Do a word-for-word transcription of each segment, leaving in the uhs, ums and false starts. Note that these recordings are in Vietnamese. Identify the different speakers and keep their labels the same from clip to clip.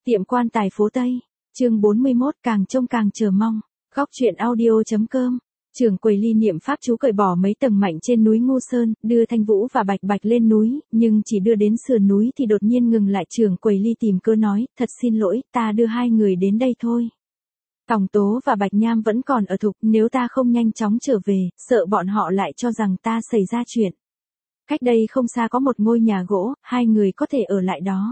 Speaker 1: Tiệm quan tài phố Tây, chương bốn mươi mốt càng trông càng chờ mong, góc truyện audio.com. Trưởng quầy Ly niệm pháp chú cởi bỏ mấy tầng mạnh trên núi Ngô Sơn, đưa Thanh Vũ và Bạch Bạch lên núi, nhưng chỉ đưa đến sườn núi thì đột nhiên ngừng lại. Trưởng quầy Ly tìm cớ nói, thật xin lỗi, ta đưa hai người đến đây thôi. Tòng Tố và Bạch Nham vẫn còn ở Thục, nếu ta không nhanh chóng trở về, sợ bọn họ lại cho rằng ta xảy ra chuyện. Cách đây không xa có một ngôi nhà gỗ, hai người có thể ở lại đó.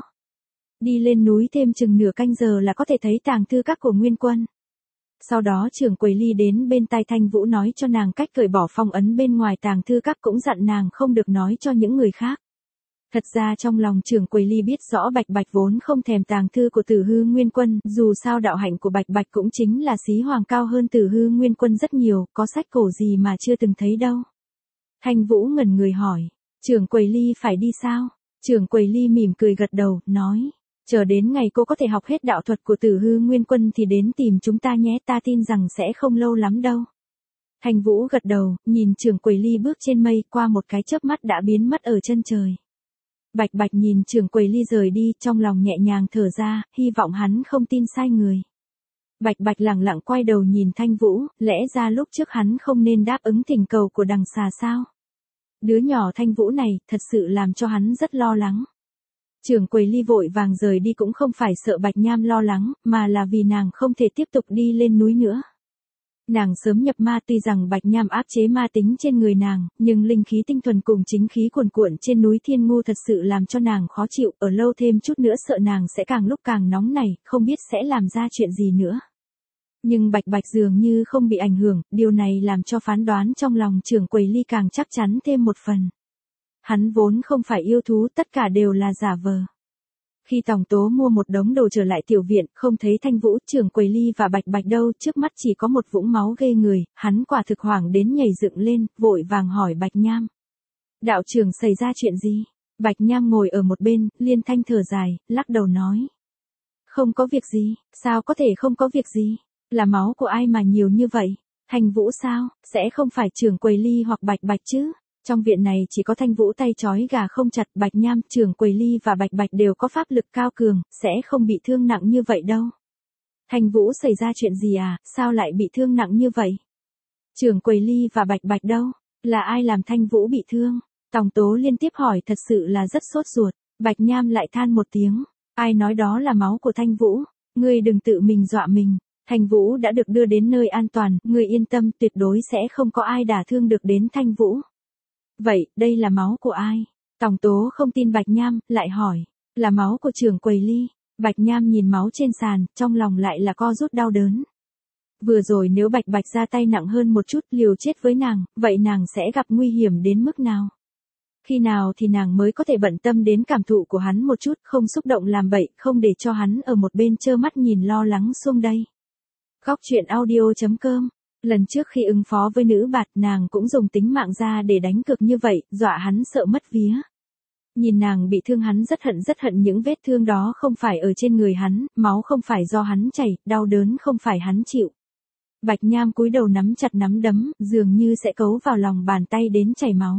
Speaker 1: Đi lên núi thêm chừng nửa canh giờ là có thể thấy tàng thư các của Nguyên Quân. Sau đó trưởng quầy Ly đến bên tai Thanh Vũ nói cho nàng cách cởi bỏ phong ấn bên ngoài tàng thư các, cũng dặn nàng không được nói cho những người khác. Thật ra trong lòng trưởng quầy Ly biết rõ Bạch Bạch vốn không thèm tàng thư của Tử Hư Nguyên Quân, dù sao đạo hạnh của Bạch Bạch cũng chính là xí hoàng cao hơn Tử Hư Nguyên Quân rất nhiều, có sách cổ gì mà chưa từng thấy đâu. Thanh Vũ ngẩn người hỏi, trưởng quầy Ly phải đi sao? Trưởng quầy Ly mỉm cười gật đầu, nói, chờ đến ngày cô có thể học hết đạo thuật của Tử Hư Nguyên Quân thì đến tìm chúng ta nhé, ta tin rằng sẽ không lâu lắm đâu. Thanh Vũ gật đầu, nhìn trưởng quầy Ly bước trên mây, qua một cái chớp mắt đã biến mất ở chân trời. Bạch Bạch nhìn trưởng quầy Ly rời đi, trong lòng nhẹ nhàng thở ra, hy vọng hắn không tin sai người. Bạch Bạch lẳng lặng quay đầu nhìn Thanh Vũ, lẽ ra lúc trước hắn không nên đáp ứng thỉnh cầu của đằng xà sao? Đứa nhỏ Thanh Vũ này, thật sự làm cho hắn rất lo lắng. Trưởng quầy Ly vội vàng rời đi cũng không phải sợ Bạch Nham lo lắng, mà là vì nàng không thể tiếp tục đi lên núi nữa. Nàng sớm nhập ma, tuy rằng Bạch Nham áp chế ma tính trên người nàng, nhưng linh khí tinh thuần cùng chính khí cuồn cuộn trên núi Thiên Ngu thật sự làm cho nàng khó chịu, ở lâu thêm chút nữa sợ nàng sẽ càng lúc càng nóng nảy, không biết sẽ làm ra chuyện gì nữa. Nhưng Bạch Bạch dường như không bị ảnh hưởng, điều này làm cho phán đoán trong lòng trưởng quầy Ly càng chắc chắn thêm một phần. Hắn vốn không phải yêu thú, tất cả đều là giả vờ. Khi Tòng Tố mua một đống đồ trở lại tiểu viện, không thấy Thanh Vũ, trưởng quầy Ly và Bạch Bạch đâu, trước mắt chỉ có một vũng máu ghê người, hắn quả thực hoảng đến nhảy dựng lên, vội vàng hỏi Bạch Nham. Đạo trưởng xảy ra chuyện gì? Bạch Nham ngồi ở một bên, liên thanh thở dài, lắc đầu nói. Không có việc gì, sao có thể không có việc gì? Là máu của ai mà nhiều như vậy? Thanh Vũ sao? Sẽ không phải trưởng quầy Ly hoặc Bạch Bạch chứ? Trong viện này chỉ có Thanh Vũ tay trói gà không chặt, Bạch Nham, trưởng quầy Ly và Bạch Bạch đều có pháp lực cao cường, sẽ không bị thương nặng như vậy đâu. Thanh Vũ xảy ra chuyện gì à, sao lại bị thương nặng như vậy? Trưởng quầy Ly và Bạch Bạch đâu? Là ai làm Thanh Vũ bị thương? Tòng Tố liên tiếp hỏi, thật sự là rất sốt ruột. Bạch Nham lại than một tiếng, ai nói đó là máu của Thanh Vũ? Ngươi đừng tự mình dọa mình. Thanh Vũ đã được đưa đến nơi an toàn, ngươi yên tâm, tuyệt đối sẽ không có ai đả thương được đến Thanh Vũ. Vậy, đây là máu của ai? Tòng Tố không tin Bạch Nham, lại hỏi. Là máu của trưởng quầy Ly. Bạch Nham nhìn máu trên sàn, trong lòng lại là co rút đau đớn. Vừa rồi nếu Bạch Bạch ra tay nặng hơn một chút, liều chết với nàng, vậy nàng sẽ gặp nguy hiểm đến mức nào? Khi nào thì nàng mới có thể bận tâm đến cảm thụ của hắn một chút, không xúc động làm bậy, không để cho hắn ở một bên trơ mắt nhìn lo lắng xuông đây. Góc truyện audio.com. Lần trước khi ứng phó với nữ bạt, nàng cũng dùng tính mạng ra để đánh cược như vậy, dọa hắn sợ mất vía. Nhìn nàng bị thương, hắn rất hận rất hận, những vết thương đó không phải ở trên người hắn, máu không phải do hắn chảy, đau đớn không phải hắn chịu. Bạch Nham cúi đầu nắm chặt nắm đấm, dường như sẽ cấu vào lòng bàn tay đến chảy máu.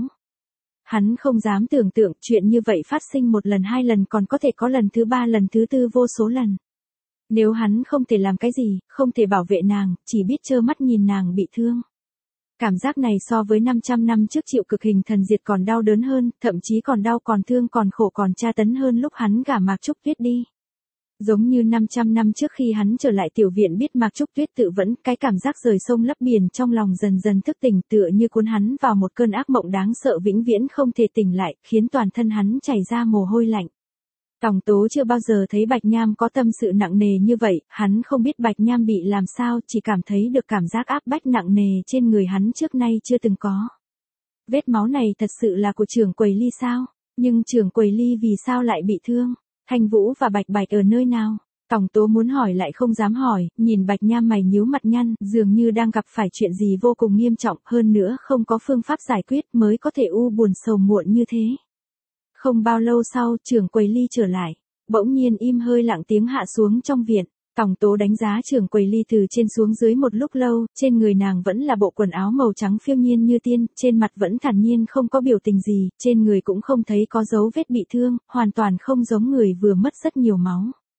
Speaker 1: Hắn không dám tưởng tượng chuyện như vậy phát sinh một lần hai lần, còn có thể có lần thứ ba lần thứ tư vô số lần. Nếu hắn không thể làm cái gì, không thể bảo vệ nàng, chỉ biết trơ mắt nhìn nàng bị thương. Cảm giác này so với năm trăm năm trước chịu cực hình thần diệt còn đau đớn hơn, thậm chí còn đau còn thương còn khổ còn tra tấn hơn lúc hắn gả Mạc Trúc Tuyết đi. Giống như năm trăm năm trước khi hắn trở lại tiểu viện biết Mạc Trúc Tuyết tự vẫn, cái cảm giác rời sông lấp biển trong lòng dần dần thức tỉnh, tựa như cuốn hắn vào một cơn ác mộng đáng sợ vĩnh viễn không thể tỉnh lại, khiến toàn thân hắn chảy ra mồ hôi lạnh. Tòng Tố chưa bao giờ thấy Bạch Nham có tâm sự nặng nề như vậy, hắn không biết Bạch Nham bị làm sao, chỉ cảm thấy được cảm giác áp bách nặng nề trên người hắn trước nay chưa từng có. Vết máu này thật sự là của trưởng quầy Ly sao? Nhưng trưởng quầy Ly vì sao lại bị thương? Thanh Vũ và Bạch Bạch ở nơi nào? Tòng Tố muốn hỏi lại không dám hỏi, nhìn Bạch Nham mày nhíu mặt nhăn, dường như đang gặp phải chuyện gì vô cùng nghiêm trọng, hơn nữa không có phương pháp giải quyết mới có thể u buồn sầu muộn như thế. Không bao lâu sau, trưởng quầy Ly trở lại, bỗng nhiên im hơi lặng tiếng hạ xuống trong viện. Tòng Tố đánh giá trưởng quầy Ly từ trên xuống dưới một lúc lâu, trên người nàng vẫn là bộ quần áo màu trắng phiêu nhiên như tiên, trên mặt vẫn thản nhiên không có biểu tình gì, trên người cũng không thấy có dấu vết bị thương, hoàn toàn không giống người vừa mất rất nhiều máu.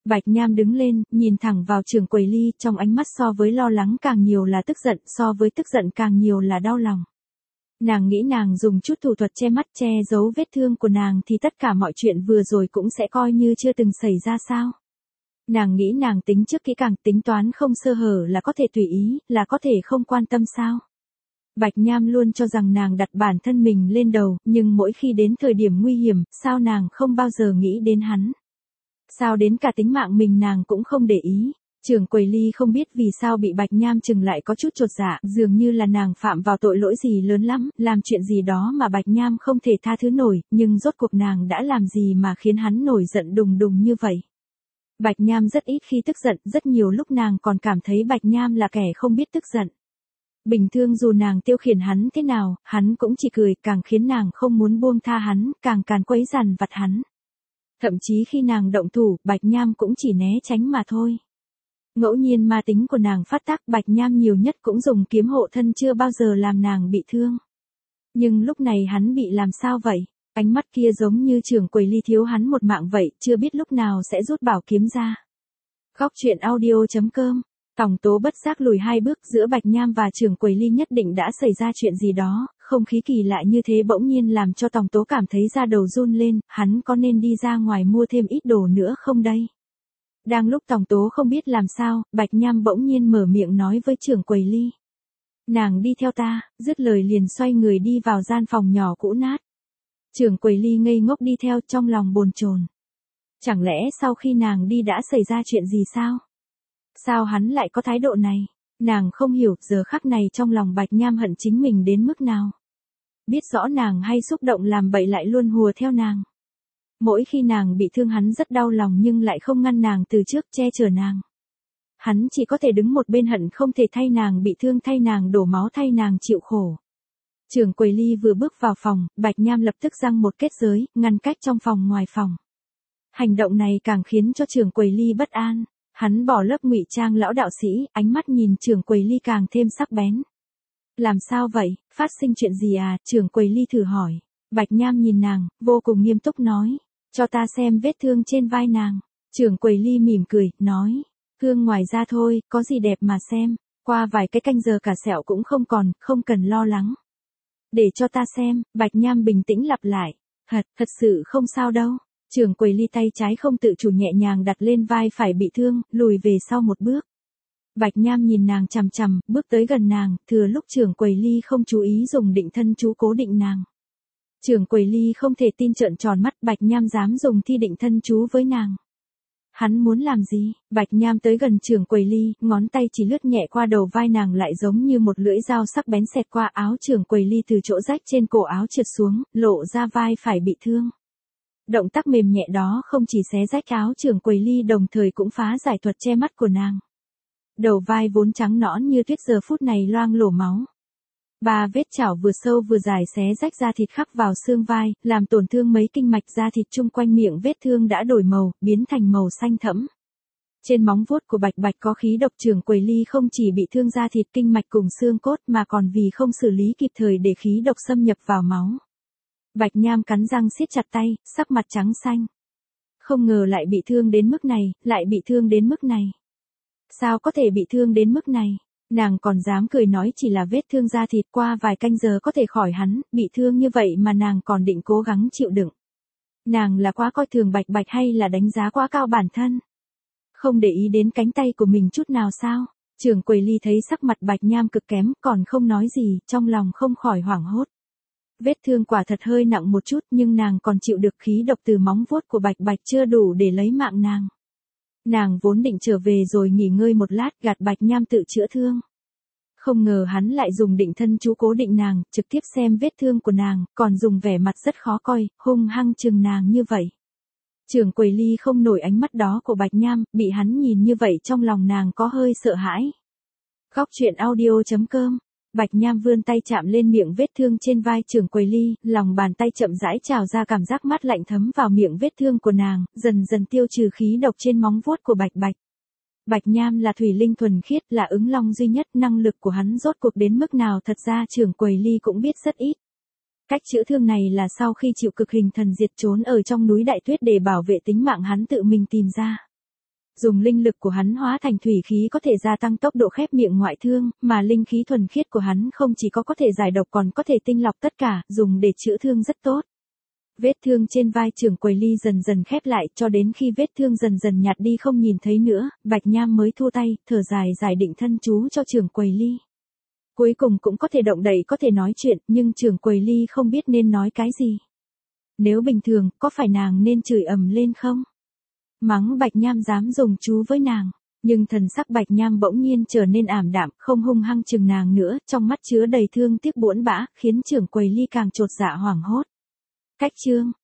Speaker 1: Bạch Nham đứng lên, nhìn thẳng vào Trường Quầy Ly, trong ánh mắt so với lo lắng càng nhiều là tức giận, so với tức giận càng nhiều là đau lòng. Nàng nghĩ nàng dùng chút thủ thuật che mắt che giấu vết thương của nàng thì tất cả mọi chuyện vừa rồi cũng sẽ coi như chưa từng xảy ra sao. Nàng nghĩ nàng tính trước kỹ càng, tính toán không sơ hở là có thể tùy ý, là có thể không quan tâm sao. Bạch Nham luôn cho rằng nàng đặt bản thân mình lên đầu, nhưng mỗi khi đến thời điểm nguy hiểm, sao nàng không bao giờ nghĩ đến hắn. Sao đến cả tính mạng mình nàng cũng không để ý. Trường Quầy Ly không biết vì sao bị Bạch Nham chừng lại có chút chột dạ, dường như là nàng phạm vào tội lỗi gì lớn lắm, làm chuyện gì đó mà Bạch Nham không thể tha thứ nổi, nhưng rốt cuộc nàng đã làm gì mà khiến hắn nổi giận đùng đùng như vậy. Bạch Nham rất ít khi tức giận, rất nhiều lúc nàng còn cảm thấy Bạch Nham là kẻ không biết tức giận. Bình thường dù nàng tiêu khiển hắn thế nào, hắn cũng chỉ cười, càng khiến nàng không muốn buông tha hắn, càng càn quấy dằn vặt hắn. Thậm chí khi nàng động thủ, Bạch Nham cũng chỉ né tránh mà thôi. Ngẫu nhiên ma tính của nàng phát tác, Bạch Nham nhiều nhất cũng dùng kiếm hộ thân, chưa bao giờ làm nàng bị thương. Nhưng lúc này hắn bị làm sao vậy? Ánh mắt kia giống như Trường Quầy Ly thiếu hắn một mạng vậy, chưa biết lúc nào sẽ rút bảo kiếm ra. Góc truyện audio chấm com. Tòng Tố bất giác lùi hai bước, giữa Bạch Nham và Trường Quầy Ly nhất định đã xảy ra chuyện gì đó, không khí kỳ lạ như thế bỗng nhiên làm cho Tòng Tố cảm thấy da đầu run lên, hắn có nên đi ra ngoài mua thêm ít đồ nữa không đây? Đang lúc Tòng Tố không biết làm sao, Bạch Nham bỗng nhiên mở miệng nói với Trường Quầy Ly. Nàng đi theo ta, dứt lời liền xoay người đi vào gian phòng nhỏ cũ nát. Trường Quầy Ly ngây ngốc đi theo, trong lòng bồn chồn. Chẳng lẽ sau khi nàng đi đã xảy ra chuyện gì sao? Sao hắn lại có thái độ này? Nàng không hiểu giờ khắc này trong lòng Bạch Nham hận chính mình đến mức nào. Biết rõ nàng hay xúc động làm bậy lại luôn hùa theo nàng. Mỗi khi nàng bị thương hắn rất đau lòng nhưng lại không ngăn nàng từ trước, che chở nàng. Hắn chỉ có thể đứng một bên hận không thể thay nàng bị thương, thay nàng đổ máu, thay nàng chịu khổ. Trường Quầy Ly vừa bước vào phòng, Bạch Nham lập tức giăng một kết giới, ngăn cách trong phòng ngoài phòng. Hành động này càng khiến cho Trường Quầy Ly bất an. Hắn bỏ lớp ngụy trang lão đạo sĩ, ánh mắt nhìn Trường Quầy Ly càng thêm sắc bén. Làm sao vậy, phát sinh chuyện gì à? Trường Quầy Ly thử hỏi. Bạch Nham nhìn nàng, vô cùng nghiêm túc nói. Cho ta xem vết thương trên vai nàng. Trường Quầy Ly mỉm cười, nói. Thương ngoài ra thôi, có gì đẹp mà xem. Qua vài cái canh giờ cả sẹo cũng không còn, không cần lo lắng. Để cho ta xem, Bạch Nham bình tĩnh lặp lại. Thật, thật sự không sao đâu. Trường Quầy Ly tay trái không tự chủ nhẹ nhàng đặt lên vai phải bị thương, lùi về sau một bước. Bạch Nham nhìn nàng chằm chằm, bước tới gần nàng, thừa lúc Trường Quầy Ly không chú ý dùng định thân chú cố định nàng. Trường Quầy Ly không thể tin trợn tròn mắt, Bạch Nham dám dùng thi định thân chú với nàng. Hắn muốn làm gì? Bạch Nham tới gần Trường Quầy Ly, ngón tay chỉ lướt nhẹ qua đầu vai nàng, lại giống như một lưỡi dao sắc bén xẹt qua áo Trường Quầy Ly, từ chỗ rách trên cổ áo trượt xuống, lộ ra vai phải bị thương. Động tác mềm nhẹ đó không chỉ xé rách áo Trường Quầy Ly, đồng thời cũng phá giải thuật che mắt của nàng. Đầu vai vốn trắng nõn như tuyết giờ phút này loang lổ máu. Ba vết chảo vừa sâu vừa dài xé rách da thịt khắc vào xương vai, làm tổn thương mấy kinh mạch da thịt chung quanh miệng vết thương đã đổi màu, biến thành màu xanh thẫm. Trên móng vuốt của Bạch Bạch có khí độc. Trường Quầy Ly không chỉ bị thương da thịt kinh mạch cùng xương cốt mà còn vì không xử lý kịp thời để khí độc xâm nhập vào máu. Bạch Nham cắn răng siết chặt tay, sắc mặt trắng xanh. Không ngờ lại bị thương đến mức này, lại bị thương đến mức này. Sao có thể bị thương đến mức này? Nàng còn dám cười nói chỉ là vết thương da thịt, qua vài canh giờ có thể khỏi hắn, bị thương như vậy mà nàng còn định cố gắng chịu đựng. Nàng là quá coi thường Bạch Bạch hay là đánh giá quá cao bản thân? Không để ý đến cánh tay của mình chút nào sao? Trường Quầy Ly thấy sắc mặt Bạch Nham cực kém, còn không nói gì, trong lòng không khỏi hoảng hốt. Vết thương quả thật hơi nặng một chút nhưng nàng còn chịu được, khí độc từ móng vuốt của Bạch Bạch chưa đủ để lấy mạng nàng. Nàng vốn định trở về rồi nghỉ ngơi một lát, gạt Bạch Nham tự chữa thương. Không ngờ hắn lại dùng định thân chú cố định nàng, trực tiếp xem vết thương của nàng, còn dùng vẻ mặt rất khó coi, hung hăng chừng nàng như vậy. Trường Quầy Ly không nổi ánh mắt đó của Bạch Nham, bị hắn nhìn như vậy trong lòng nàng có hơi sợ hãi. Góc truyện audio chấm com. Bạch Nham vươn tay chạm lên miệng vết thương trên vai Trường Quầy Ly, lòng bàn tay chậm rãi trào ra cảm giác mát lạnh thấm vào miệng vết thương của nàng, dần dần tiêu trừ khí độc trên móng vuốt của Bạch Bạch. Bạch Nham là thủy linh thuần khiết, là ứng long duy nhất, năng lực của hắn rốt cuộc đến mức nào thật ra Trường Quầy Ly cũng biết rất ít. Cách chữa thương này là sau khi chịu cực hình thần diệt trốn ở trong núi Đại Tuyết để bảo vệ tính mạng hắn tự mình tìm ra. Dùng linh lực của hắn hóa thành thủy khí có thể gia tăng tốc độ khép miệng ngoại thương, mà linh khí thuần khiết của hắn không chỉ có có thể giải độc còn có thể tinh lọc tất cả, dùng để chữa thương rất tốt. Vết thương trên vai Trưởng Quầy Ly dần dần khép lại, cho đến khi vết thương dần dần nhạt đi không nhìn thấy nữa, Bạch Nham mới thua tay, thở dài giải định thân chú cho Trưởng Quầy Ly. Cuối cùng cũng có thể động đậy có thể nói chuyện, nhưng Trưởng Quầy Ly không biết nên nói cái gì. Nếu bình thường, có phải nàng nên chửi ầm lên không? Mắng Bạch Nham dám dùng chú với nàng, nhưng thần sắc Bạch Nham bỗng nhiên trở nên ảm đạm, không hung hăng chừng nàng nữa, trong mắt chứa đầy thương tiếc buỗn bã, khiến Trưởng Quầy Ly càng chột dạ hoảng hốt. Cách chương